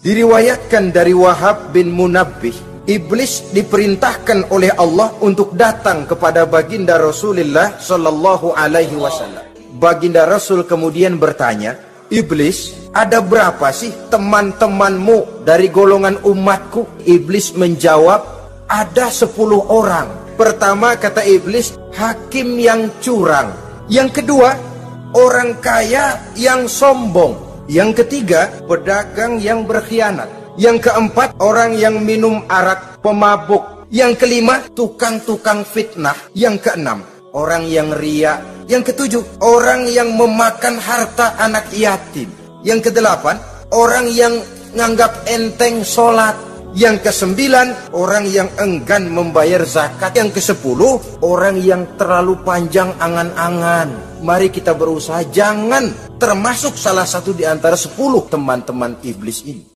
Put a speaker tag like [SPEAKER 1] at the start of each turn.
[SPEAKER 1] Diriwayatkan dari Wahab bin Munabbih, iblis diperintahkan oleh Allah untuk datang kepada baginda Rasulullah Shallallahu Alaihi Wasallam. Baginda Rasul kemudian bertanya, "Iblis, ada berapa sih teman-temanmu dari golongan umatku?" Iblis menjawab, "Ada 10 orang. Pertama," kata iblis, "hakim yang curang. Yang kedua, orang kaya yang sombong. Yang ketiga, pedagang yang berkhianat. Yang keempat, orang yang minum arak, pemabuk. Yang kelima, tukang-tukang fitnah. Yang keenam, orang yang riya. Yang ketujuh, orang yang memakan harta anak yatim. Yang kedelapan, orang yang nganggap enteng sholat. Yang kesembilan, orang yang enggan membayar zakat. Yang kesepuluh, orang yang terlalu panjang angan-angan. Mari kita berusaha jangan termasuk salah satu di antara 10 teman-teman iblis ini.